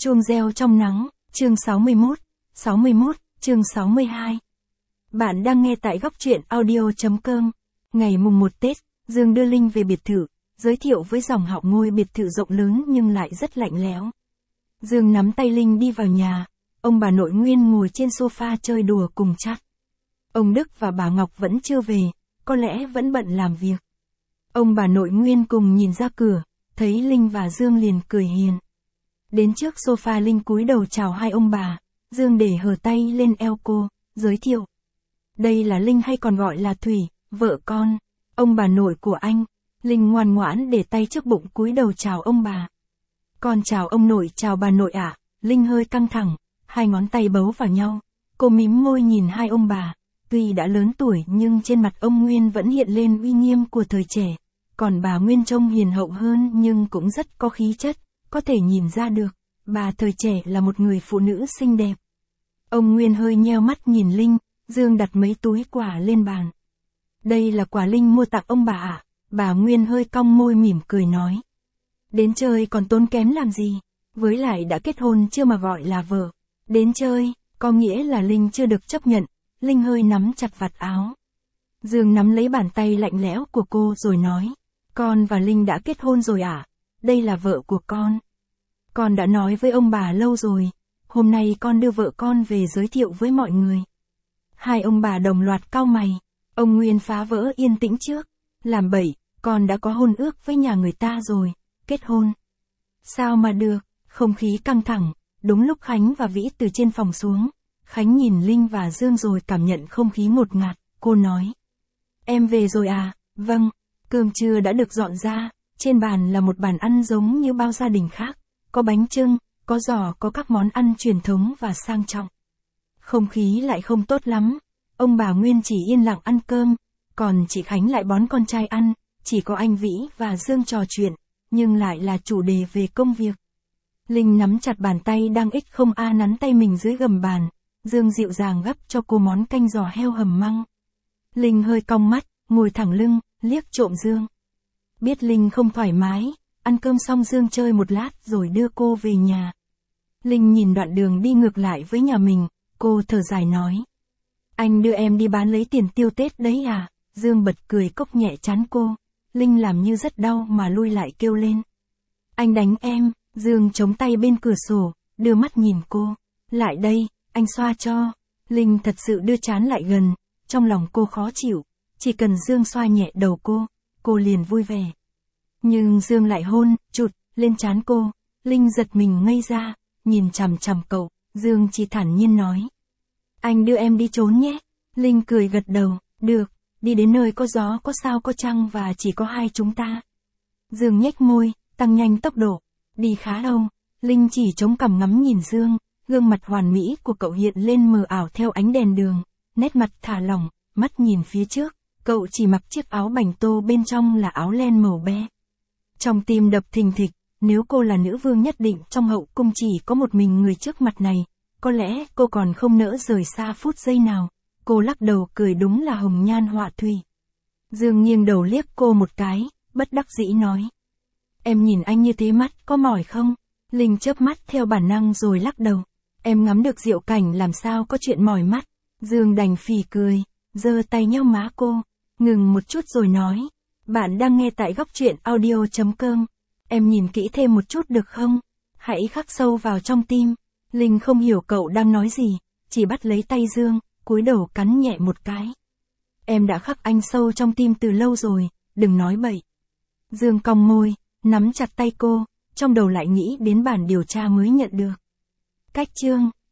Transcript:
Chuông reo trong nắng, chương 61, chương 62. Bạn đang nghe tại góc truyện audio.com. Ngày mùng 1 Tết, Dương đưa Linh về biệt thự, giới thiệu với dòng họ ngôi biệt thự rộng lớn nhưng lại rất lạnh lẽo. Dương nắm tay Linh đi vào nhà, ông bà nội Nguyên ngồi trên sofa chơi đùa cùng chat. Ông Đức và bà Ngọc vẫn chưa về, có lẽ vẫn bận làm việc. Ông bà nội Nguyên cùng nhìn ra cửa, thấy Linh và Dương liền cười hiền. Đến trước sofa Linh cúi đầu chào hai ông bà, Dương để hờ tay lên eo cô, giới thiệu. Đây là Linh hay còn gọi là Thủy, vợ con, ông bà nội của anh. Linh ngoan ngoãn để tay trước bụng cúi đầu chào ông bà. Con chào ông nội, chào bà nội ạ. Linh hơi căng thẳng, hai ngón tay bấu vào nhau. Cô mím môi nhìn hai ông bà, tuy đã lớn tuổi nhưng trên mặt ông Nguyên vẫn hiện lên uy nghiêm của thời trẻ. Còn bà Nguyên trông hiền hậu hơn nhưng cũng rất có khí chất, có thể nhìn ra được, bà thời trẻ là một người phụ nữ xinh đẹp. Ông Nguyên hơi nheo mắt nhìn Linh, Dương đặt mấy túi quà lên bàn. Đây là quà Linh mua tặng ông bà ạ. Bà Nguyên hơi cong môi mỉm cười nói. Đến chơi còn tốn kém làm gì, với lại đã kết hôn chưa mà gọi là vợ. Đến chơi, có nghĩa là Linh chưa được chấp nhận. Linh hơi nắm chặt vạt áo. Dương nắm lấy bàn tay lạnh lẽo của cô rồi nói. Con và Linh đã kết hôn rồi ạ. Đây là vợ của con. Con đã nói với ông bà lâu rồi. Hôm nay con đưa vợ con về giới thiệu với mọi người. Hai ông bà đồng loạt cau mày. Ông Nguyên phá vỡ yên tĩnh trước. Làm bậy, con đã có hôn ước với nhà người ta rồi. Kết hôn. Sao mà được, không khí căng thẳng. Đúng lúc Khánh và Vĩ từ trên phòng xuống. Khánh nhìn Linh và Dương rồi cảm nhận không khí ngột ngạt. Cô nói. Em về rồi à? Vâng. Cơm trưa đã được dọn ra. Trên bàn là một bàn ăn giống như bao gia đình khác. Có bánh chưng, có giò, có các món ăn truyền thống và sang trọng. Không khí lại không tốt lắm. Ông bà Nguyên chỉ yên lặng ăn cơm. Còn chị Khánh lại bón con trai ăn. Chỉ có anh Vĩ và Dương trò chuyện. Nhưng lại là chủ đề về công việc. Linh nắm chặt bàn tay đang không nắn tay mình dưới gầm bàn. Dương dịu dàng gắp cho cô món canh giò heo hầm măng. Linh hơi cong mắt, ngồi thẳng lưng, liếc trộm Dương. Biết Linh không thoải mái, ăn cơm xong Dương chơi một lát rồi đưa cô về nhà. Linh nhìn đoạn đường đi ngược lại với nhà mình, cô thở dài nói. Anh đưa em đi bán lấy tiền tiêu Tết đấy à? Dương bật cười cốc nhẹ trán cô. Linh làm như rất đau mà lui lại kêu lên. Anh đánh em. Dương chống tay bên cửa sổ, đưa mắt nhìn cô. Lại đây, anh xoa cho. Linh thật sự đưa trán lại gần, trong lòng cô khó chịu. Chỉ cần Dương xoa nhẹ đầu cô liền vui vẻ. Nhưng Dương lại hôn, chụt, lên trán cô. Linh giật mình ngây ra, nhìn chằm chằm cậu. Dương chỉ thản nhiên nói. Anh đưa em đi trốn nhé. Linh cười gật đầu, được, đi đến nơi có gió có sao có trăng và chỉ có hai chúng ta. Dương nhếch môi, tăng nhanh tốc độ. Đi khá lâu, Linh chỉ chống cằm ngắm nhìn Dương, gương mặt hoàn mỹ của cậu hiện lên mờ ảo theo ánh đèn đường, nét mặt thả lỏng, mắt nhìn phía trước, cậu chỉ mặc chiếc áo bành tô bên trong là áo len màu be. Trong tim đập thình thịch, nếu cô là nữ vương nhất định trong hậu cung chỉ có một mình người trước mặt này, có lẽ cô còn không nỡ rời xa phút giây nào. Cô lắc đầu cười đúng là hồng nhan họa thủy. Dương nghiêng đầu liếc cô một cái, bất đắc dĩ nói. Em nhìn anh như thế mắt có mỏi không? Linh chớp mắt theo bản năng rồi lắc đầu. Em ngắm được diệu cảnh làm sao có chuyện mỏi mắt. Dương đành phì cười, giơ tay nhéo má cô, ngừng một chút rồi nói. Bạn đang nghe tại góc truyện audio.com. Em nhìn kỹ thêm một chút được không? Hãy khắc sâu vào trong tim. Linh không hiểu cậu đang nói gì, chỉ bắt lấy tay Dương, cúi đầu cắn nhẹ một cái. Em đã khắc anh sâu trong tim từ lâu rồi, đừng nói bậy. Dương cong môi, nắm chặt tay cô, trong đầu lại nghĩ đến bản điều tra mới nhận được. Cách chương